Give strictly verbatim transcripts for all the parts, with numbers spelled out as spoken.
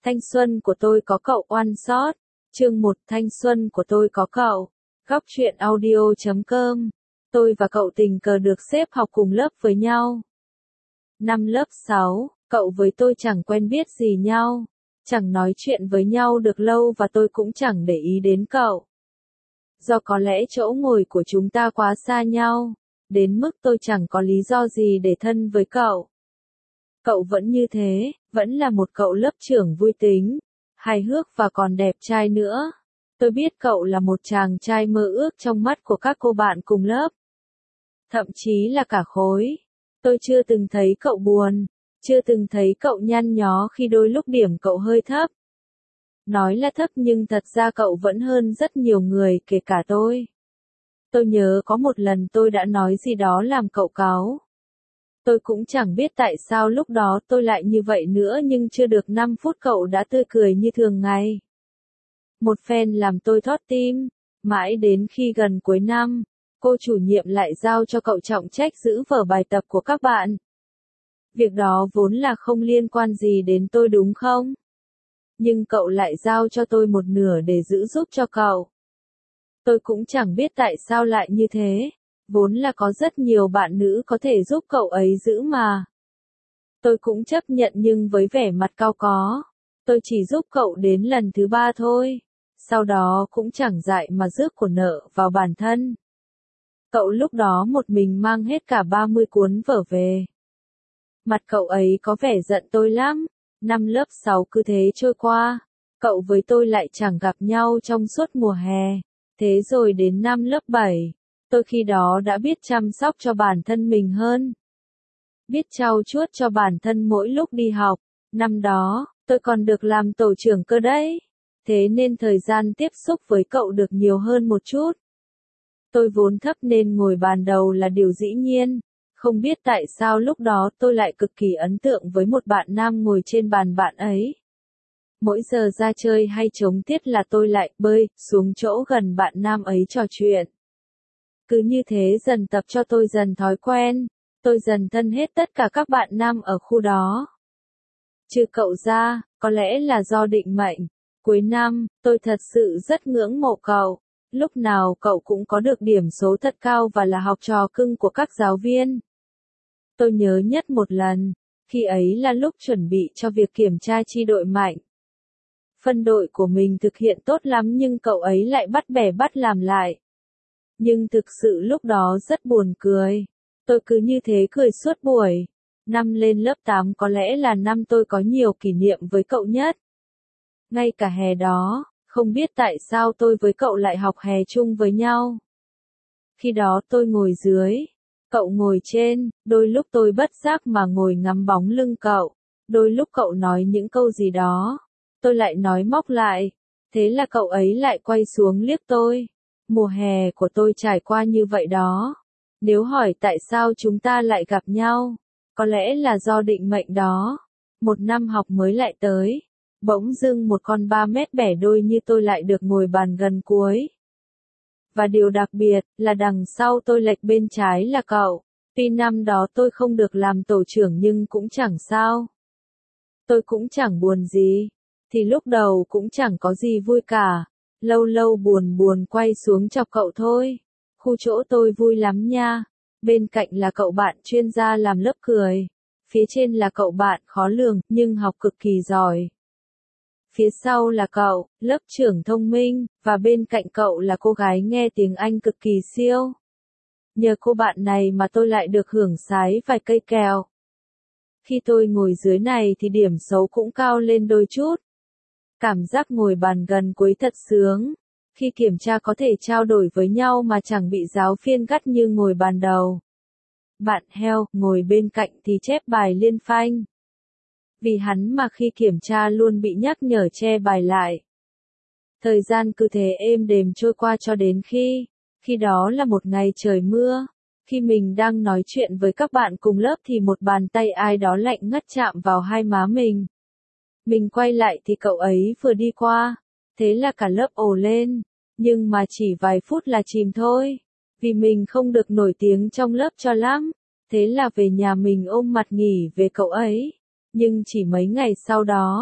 Thanh xuân của tôi có cậu One Shot. Chương một Thanh xuân của tôi có cậu. Góc truyện audio chấm com. Tôi và cậu tình cờ được xếp học cùng lớp với nhau. Năm lớp sáu, cậu với tôi chẳng quen biết gì nhau, chẳng nói chuyện với nhau được lâu và tôi cũng chẳng để ý đến cậu. Do có lẽ chỗ ngồi của chúng ta quá xa nhau, đến mức tôi chẳng có lý do gì để thân với cậu. Cậu vẫn như thế, vẫn là một cậu lớp trưởng vui tính, hài hước và còn đẹp trai nữa. Tôi biết cậu là một chàng trai mơ ước trong mắt của các cô bạn cùng lớp. Thậm chí là cả khối. Tôi chưa từng thấy cậu buồn, chưa từng thấy cậu nhăn nhó khi đôi lúc điểm cậu hơi thấp. Nói là thấp nhưng thật ra cậu vẫn hơn rất nhiều người kể cả tôi. Tôi nhớ có một lần tôi đã nói gì đó làm cậu cáu. Tôi cũng chẳng biết tại sao lúc đó tôi lại như vậy nữa nhưng chưa được năm phút cậu đã tươi cười như thường ngày. Một phen làm tôi thót tim, mãi đến khi gần cuối năm, cô chủ nhiệm lại giao cho cậu trọng trách giữ vở bài tập của các bạn. Việc đó vốn là không liên quan gì đến tôi đúng không? Nhưng cậu lại giao cho tôi một nửa để giữ giúp cho cậu. Tôi cũng chẳng biết tại sao lại như thế, vốn là có rất nhiều bạn nữ có thể giúp cậu ấy giữ mà. Tôi cũng chấp nhận nhưng với vẻ mặt cau có, tôi chỉ giúp cậu đến lần thứ ba thôi, sau đó cũng chẳng dại mà rước của nợ vào bản thân. Cậu lúc đó một mình mang hết cả ba mươi cuốn vở về. Mặt cậu ấy có vẻ giận tôi lắm. Năm lớp sáu cứ thế trôi qua, cậu với tôi lại chẳng gặp nhau trong suốt mùa hè. Thế rồi đến năm lớp bảy, tôi khi đó đã biết chăm sóc cho bản thân mình hơn. Biết trau chuốt cho bản thân mỗi lúc đi học. Năm đó, tôi còn được làm tổ trưởng cơ đấy. Thế nên thời gian tiếp xúc với cậu được nhiều hơn một chút. Tôi vốn thấp nên ngồi bàn đầu là điều dĩ nhiên. Không biết tại sao lúc đó tôi lại cực kỳ ấn tượng với một bạn nam ngồi trên bàn bạn ấy. Mỗi giờ ra chơi hay trống tiết là tôi lại bơi xuống chỗ gần bạn nam ấy trò chuyện. Cứ như thế dần tập cho tôi dần thói quen, tôi dần thân hết tất cả các bạn nam ở khu đó. Trừ cậu ra, có lẽ là do định mệnh. Cuối năm, tôi thật sự rất ngưỡng mộ cậu. Lúc nào cậu cũng có được điểm số thật cao và là học trò cưng của các giáo viên. Tôi nhớ nhất một lần, khi ấy là lúc chuẩn bị cho việc kiểm tra chi đội mạnh. Phân đội của mình thực hiện tốt lắm nhưng cậu ấy lại bắt bẻ bắt làm lại. Nhưng thực sự lúc đó rất buồn cười. Tôi cứ như thế cười suốt buổi. Năm lên lớp tám có lẽ là năm tôi có nhiều kỷ niệm với cậu nhất. Ngay cả hè đó, không biết tại sao tôi với cậu lại học hè chung với nhau. Khi đó tôi ngồi dưới, cậu ngồi trên, đôi lúc tôi bất giác mà ngồi ngắm bóng lưng cậu, đôi lúc cậu nói những câu gì đó, tôi lại nói móc lại, thế là cậu ấy lại quay xuống liếc tôi. Mùa hè của tôi trải qua như vậy đó. Nếu hỏi tại sao chúng ta lại gặp nhau, có lẽ là do định mệnh đó. Một năm học mới lại tới, bỗng dưng một con ba mét bẻ đôi như tôi lại được ngồi bàn gần cuối. Và điều đặc biệt là đằng sau tôi lệch bên trái là cậu. Tuy năm đó tôi không được làm tổ trưởng nhưng cũng chẳng sao. Tôi cũng chẳng buồn gì. Thì lúc đầu cũng chẳng có gì vui cả. Lâu lâu buồn buồn quay xuống chọc cậu thôi. Khu chỗ tôi vui lắm nha. Bên cạnh là cậu bạn chuyên gia làm lớp cười. Phía trên là cậu bạn khó lường nhưng học cực kỳ giỏi. Phía sau là cậu, lớp trưởng thông minh, và bên cạnh cậu là cô gái nghe tiếng Anh cực kỳ siêu. Nhờ cô bạn này mà tôi lại được hưởng sái vài cây kẹo. Khi tôi ngồi dưới này thì điểm số cũng cao lên đôi chút. Cảm giác ngồi bàn gần cuối thật sướng. Khi kiểm tra có thể trao đổi với nhau mà chẳng bị giáo viên gắt như ngồi bàn đầu. Bạn heo, ngồi bên cạnh thì chép bài liên phanh. Vì hắn mà khi kiểm tra luôn bị nhắc nhở che bài lại. Thời gian cứ thế êm đềm trôi qua cho đến khi, khi đó là một ngày trời mưa, khi mình đang nói chuyện với các bạn cùng lớp thì một bàn tay ai đó lạnh ngắt chạm vào hai má mình. Mình quay lại thì cậu ấy vừa đi qua, thế là cả lớp ồ lên, nhưng mà chỉ vài phút là chìm thôi, vì mình không được nổi tiếng trong lớp cho lắm, thế là về nhà mình ôm mặt nghỉ về cậu ấy. Nhưng chỉ mấy ngày sau đó,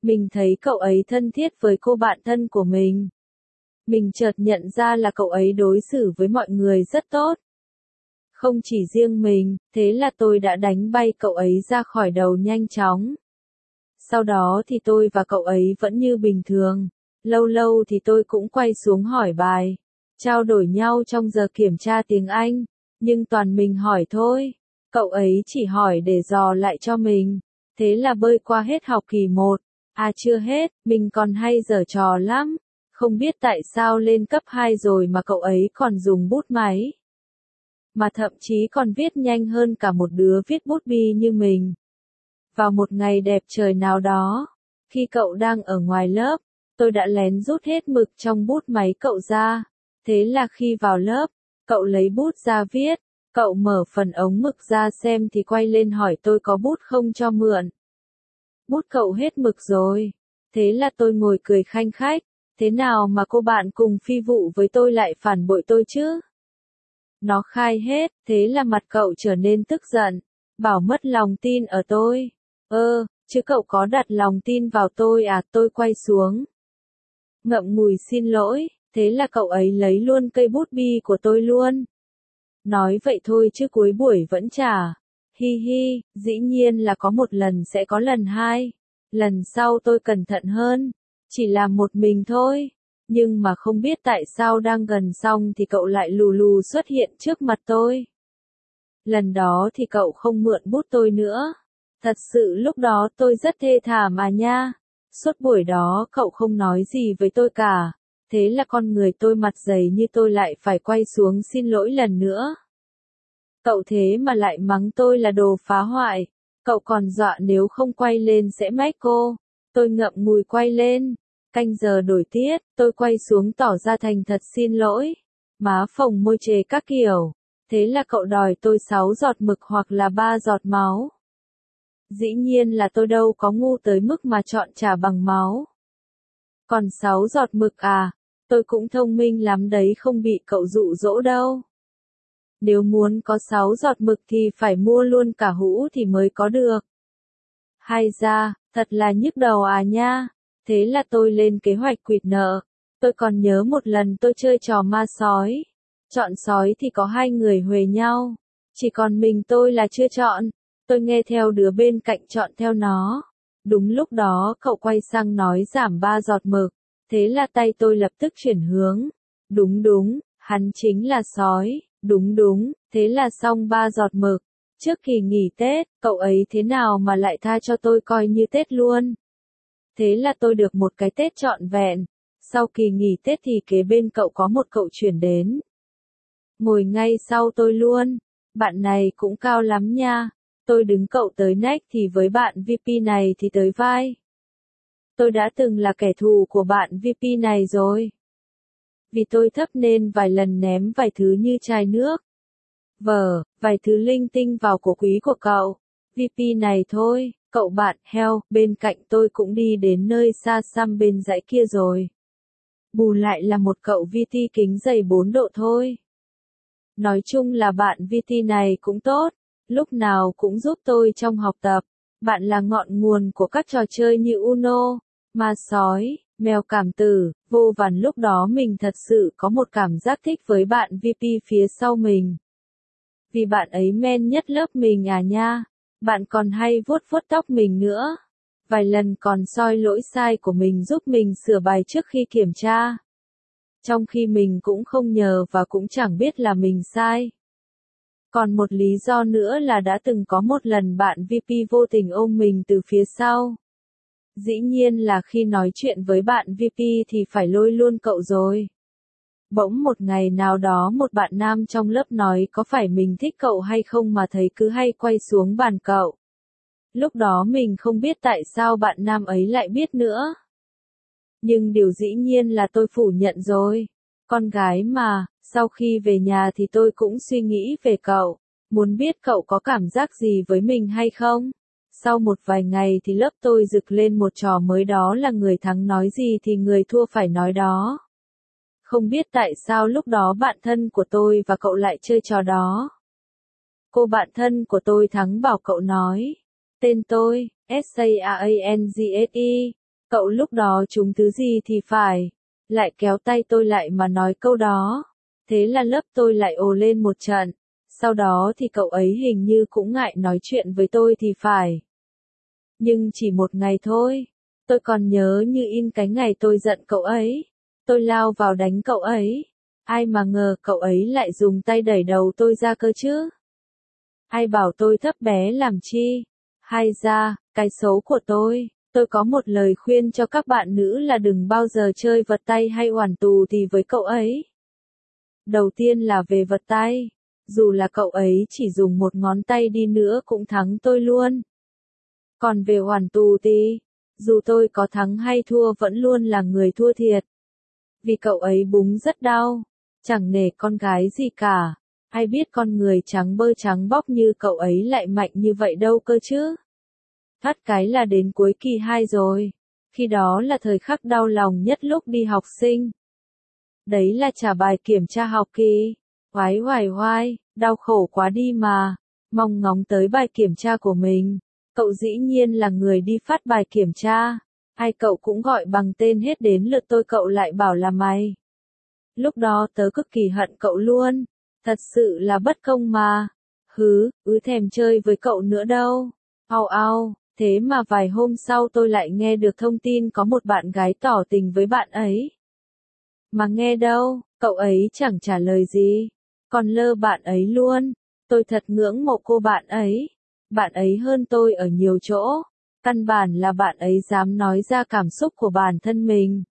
Mình thấy cậu ấy thân thiết với cô bạn thân của mình. Mình chợt nhận ra là cậu ấy đối xử với mọi người rất tốt. Không chỉ riêng mình, thế là tôi đã đánh bay cậu ấy ra khỏi đầu nhanh chóng. Sau đó thì tôi và cậu ấy vẫn như bình thường. Lâu lâu thì tôi cũng quay xuống hỏi bài, trao đổi nhau trong giờ kiểm tra tiếng Anh, nhưng toàn mình hỏi thôi. Cậu ấy chỉ hỏi để dò lại cho mình. Thế là bơi qua hết học kỳ một. À chưa hết, mình còn hay giở trò lắm. Không biết tại sao lên cấp hai rồi mà cậu ấy còn dùng bút máy. Mà thậm chí còn viết nhanh hơn cả một đứa viết bút bi như mình. Vào một ngày đẹp trời nào đó, khi cậu đang ở ngoài lớp, tôi đã lén rút hết mực trong bút máy cậu ra. Thế là khi vào lớp, cậu lấy bút ra viết, cậu mở phần ống mực ra xem thì quay lên hỏi tôi có bút không cho mượn. Bút cậu hết mực rồi. Thế là tôi ngồi cười khanh khách, thế nào mà cô bạn cùng phi vụ với tôi lại phản bội tôi chứ? Nó khai hết, thế là mặt cậu trở nên tức giận, bảo mất lòng tin ở tôi. Ơ, chứ cậu có đặt lòng tin vào tôi à? Tôi quay xuống, ngậm ngùi xin lỗi, thế là cậu ấy lấy luôn cây bút bi của tôi luôn. Nói vậy thôi chứ cuối buổi vẫn trả. Hi hi, dĩ nhiên là có một lần sẽ có lần hai. Lần sau tôi cẩn thận hơn. Chỉ làm một mình thôi. Nhưng mà không biết tại sao đang gần xong thì cậu lại lù lù xuất hiện trước mặt tôi. Lần đó thì cậu không mượn bút tôi nữa. Thật sự lúc đó tôi rất thê thảm mà nha. Suốt buổi đó cậu không nói gì với tôi cả. Thế là con người tôi mặt dày như tôi lại phải quay xuống xin lỗi lần nữa. Cậu thế mà lại mắng tôi là đồ phá hoại. Cậu còn dọa nếu không quay lên sẽ mách cô. Tôi ngậm ngùi quay lên. Canh giờ đổi tiết, tôi quay xuống tỏ ra thành thật xin lỗi. Má phồng môi chề các kiểu. Thế là cậu đòi tôi sáu giọt mực hoặc là ba giọt máu. Dĩ nhiên là tôi đâu có ngu tới mức mà chọn trả bằng máu. Còn sáu giọt mực à, tôi cũng thông minh lắm đấy, không bị cậu dụ dỗ đâu. Nếu muốn có sáu giọt mực thì phải mua luôn cả hũ thì mới có được. Hay ra, thật là nhức đầu à nha. Thế là tôi lên kế hoạch quỵt nợ. Tôi còn nhớ một lần tôi chơi trò ma sói. Chọn sói thì có hai người huề nhau. Chỉ còn mình tôi là chưa chọn. Tôi nghe theo đứa bên cạnh chọn theo nó. Đúng lúc đó cậu quay sang nói giảm ba giọt mực. Thế là tay tôi lập tức chuyển hướng. Đúng đúng, hắn chính là sói. Đúng đúng, thế là xong ba giọt mực. Trước kỳ nghỉ Tết, cậu ấy thế nào mà lại tha cho tôi coi như Tết luôn. Thế là tôi được một cái Tết trọn vẹn. Sau kỳ nghỉ Tết thì kế bên cậu có một cậu chuyển đến. Ngồi ngay sau tôi luôn. Bạn này cũng cao lắm nha. Tôi đứng cậu tới nách thì với bạn vê pê này thì tới vai. Tôi đã từng là kẻ thù của bạn vê pê này rồi. Vì tôi thấp nên vài lần ném vài thứ như chai nước, vở, vài thứ linh tinh vào cổ quý của cậu. vê pê này thôi, cậu bạn heo bên cạnh tôi cũng đi đến nơi xa xăm bên dãy kia rồi. Bù lại là một cậu vê tê kính dày bốn độ thôi. Nói chung là bạn vê tê này cũng tốt, lúc nào cũng giúp tôi trong học tập. Bạn là ngọn nguồn của các trò chơi như Uno, ma sói, mèo cảm tử, vô vàn. Lúc đó mình thật sự có một cảm giác thích với bạn vê pê phía sau mình. Vì bạn ấy men nhất lớp mình à nha. Bạn còn hay vuốt vuốt tóc mình nữa. Vài lần còn soi lỗi sai của mình giúp mình sửa bài trước khi kiểm tra. Trong khi mình cũng không nhờ và cũng chẳng biết là mình sai. Còn một lý do nữa là đã từng có một lần bạn vê pê vô tình ôm mình từ phía sau. Dĩ nhiên là khi nói chuyện với bạn vê pê thì phải lôi luôn cậu rồi. Bỗng một ngày nào đó một bạn nam trong lớp nói có phải mình thích cậu hay không mà thấy cứ hay quay xuống bàn cậu. Lúc đó mình không biết tại sao bạn nam ấy lại biết nữa. Nhưng điều dĩ nhiên là tôi phủ nhận rồi. Con gái mà, sau khi về nhà thì tôi cũng suy nghĩ về cậu. Muốn biết cậu có cảm giác gì với mình hay không? Sau một vài ngày thì lớp tôi rực lên một trò mới, đó là người thắng nói gì thì người thua phải nói đó. Không biết tại sao lúc đó bạn thân của tôi và cậu lại chơi trò đó. Cô bạn thân của tôi thắng bảo cậu nói tên tôi, S A R A N G S E. Cậu lúc đó trúng thứ gì thì phải, lại kéo tay tôi lại mà nói câu đó. Thế là lớp tôi lại ồ lên một trận, sau đó thì cậu ấy hình như cũng ngại nói chuyện với tôi thì phải. Nhưng chỉ một ngày thôi, tôi còn nhớ như in cái ngày tôi giận cậu ấy, tôi lao vào đánh cậu ấy. Ai mà ngờ cậu ấy lại dùng tay đẩy đầu tôi ra cơ chứ. Ai bảo tôi thấp bé làm chi? Hay ra, cái xấu của tôi, tôi có một lời khuyên cho các bạn nữ là đừng bao giờ chơi vật tay hay oản tù thì với cậu ấy. Đầu tiên là về vật tay, dù là cậu ấy chỉ dùng một ngón tay đi nữa cũng thắng tôi luôn. Còn về oản tù thì, dù tôi có thắng hay thua vẫn luôn là người thua thiệt. Vì cậu ấy búng rất đau, chẳng nể con gái gì cả. Ai biết con người trắng bơ trắng bóc như cậu ấy lại mạnh như vậy đâu cơ chứ. Thoát cái là đến cuối kỳ hai rồi. Khi đó là thời khắc đau lòng nhất lúc đi học sinh. Đấy là trả bài kiểm tra học kỳ. Oái hoài hoài, đau khổ quá đi mà. Mong ngóng tới bài kiểm tra của mình. Cậu dĩ nhiên là người đi phát bài kiểm tra. Ai cậu cũng gọi bằng tên hết, đến lượt tôi cậu lại bảo là mày. Lúc đó tớ cực kỳ hận cậu luôn. Thật sự là bất công mà. Hứ, ứ thèm chơi với cậu nữa đâu. Au au, thế mà vài hôm sau tôi lại nghe được thông tin có một bạn gái tỏ tình với bạn ấy. Mà nghe đâu, cậu ấy chẳng trả lời gì. Còn lơ bạn ấy luôn. Tôi thật ngưỡng mộ cô bạn ấy. Bạn ấy hơn tôi ở nhiều chỗ. Căn bản là bạn ấy dám nói ra cảm xúc của bản thân mình.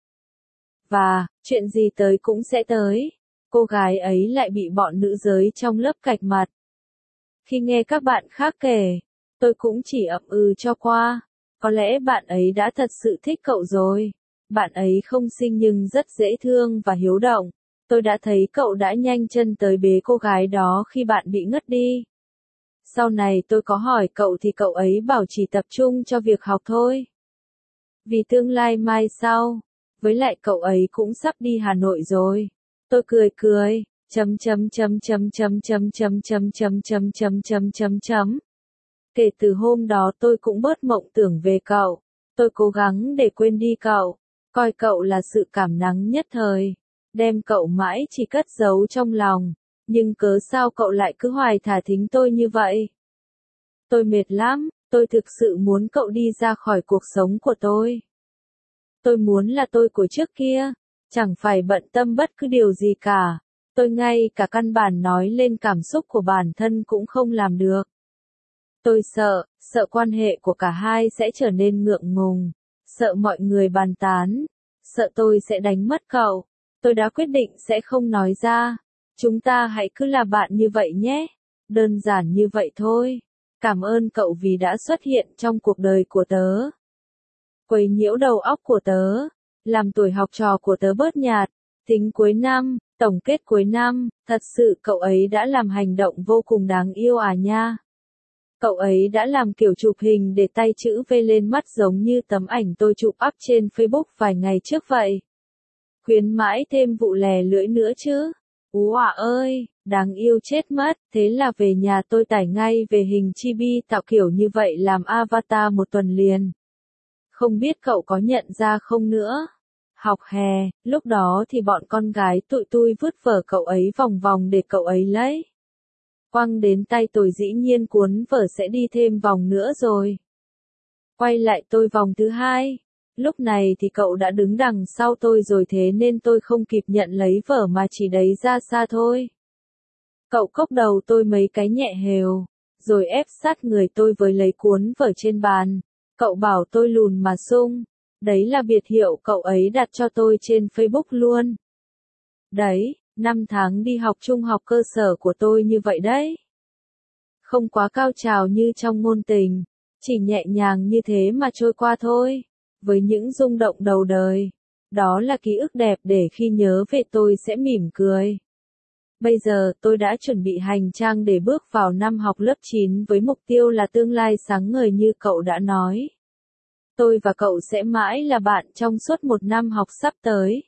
Và, chuyện gì tới cũng sẽ tới. Cô gái ấy lại bị bọn nữ giới trong lớp cạch mặt. Khi nghe các bạn khác kể, tôi cũng chỉ ậm ừ cho qua. Có lẽ bạn ấy đã thật sự thích cậu rồi. Bạn ấy không xinh nhưng rất dễ thương và hiếu động. Tôi đã thấy cậu đã nhanh chân tới bế cô gái đó khi bạn bị ngất đi. Sau này tôi có hỏi cậu thì cậu ấy bảo chỉ tập trung cho việc học thôi. Vì tương lai mai sau, với lại cậu ấy cũng sắp đi Hà Nội rồi. Tôi cười cười, chấm chấm chấm chấm chấm chấm chấm chấm chấm chấm chấm chấm chấm chấm. Kể từ hôm đó tôi cũng bớt mộng tưởng về cậu. Tôi cố gắng để quên đi cậu, coi cậu là sự cảm nắng nhất thời, đem cậu mãi chỉ cất giấu trong lòng. Nhưng cớ sao cậu lại cứ hoài thả thính tôi như vậy? Tôi mệt lắm, tôi thực sự muốn cậu đi ra khỏi cuộc sống của tôi. Tôi muốn là tôi của trước kia, chẳng phải bận tâm bất cứ điều gì cả. Tôi ngay cả căn bản nói lên cảm xúc của bản thân cũng không làm được. Tôi sợ, sợ quan hệ của cả hai sẽ trở nên ngượng ngùng, sợ mọi người bàn tán, sợ tôi sẽ đánh mất cậu. Tôi đã quyết định sẽ không nói ra. Chúng ta hãy cứ là bạn như vậy nhé. Đơn giản như vậy thôi. Cảm ơn cậu vì đã xuất hiện trong cuộc đời của tớ. Quấy nhiễu đầu óc của tớ, làm tuổi học trò của tớ bớt nhạt. Tính cuối năm, tổng kết cuối năm, thật sự cậu ấy đã làm hành động vô cùng đáng yêu à nha. Cậu ấy đã làm kiểu chụp hình để tay chữ V lên mắt giống như tấm ảnh tôi chụp up trên Facebook vài ngày trước vậy. Khuyến mãi thêm vụ lè lưỡi nữa chứ. Ú à ơi, đáng yêu chết mất. Thế là về nhà tôi tải ngay về hình chibi tạo kiểu như vậy làm avatar một tuần liền. Không biết cậu có nhận ra không nữa. Học hè, lúc đó thì bọn con gái tụi tôi vứt vở cậu ấy vòng vòng để cậu ấy lấy. Quăng đến tay tôi dĩ nhiên cuốn vở sẽ đi thêm vòng nữa rồi. Quay lại tôi vòng thứ hai. Lúc này thì cậu đã đứng đằng sau tôi rồi, thế nên tôi không kịp nhận lấy vở mà chỉ đẩy ra xa thôi. Cậu cốc đầu tôi mấy cái nhẹ hều, rồi ép sát người tôi với lấy cuốn vở trên bàn. Cậu bảo tôi lùn mà sung. Đấy là biệt hiệu cậu ấy đặt cho tôi trên Facebook luôn. Đấy, năm tháng đi học trung học cơ sở của tôi như vậy đấy. Không quá cao trào như trong ngôn tình, chỉ nhẹ nhàng như thế mà trôi qua thôi. Với những rung động đầu đời. Đó là ký ức đẹp để khi nhớ về tôi sẽ mỉm cười. Bây giờ tôi đã chuẩn bị hành trang để bước vào năm học lớp chín với mục tiêu là tương lai sáng ngời như cậu đã nói. Tôi và cậu sẽ mãi là bạn trong suốt một năm học sắp tới.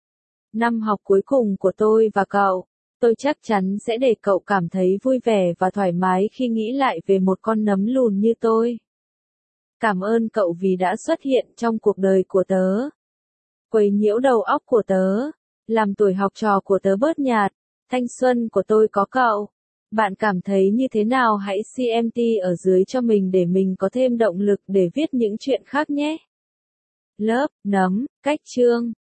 Năm học cuối cùng của tôi và cậu, tôi chắc chắn sẽ để cậu cảm thấy vui vẻ và thoải mái khi nghĩ lại về một con nấm lùn như tôi. Cảm ơn cậu vì đã xuất hiện trong cuộc đời của tớ. Quấy nhiễu đầu óc của tớ. Làm tuổi học trò của tớ bớt nhạt. Thanh xuân của tôi có cậu. Bạn cảm thấy như thế nào? Hãy comment ở dưới cho mình để mình có thêm động lực để viết những chuyện khác nhé. Lớp, nấm, cách chương.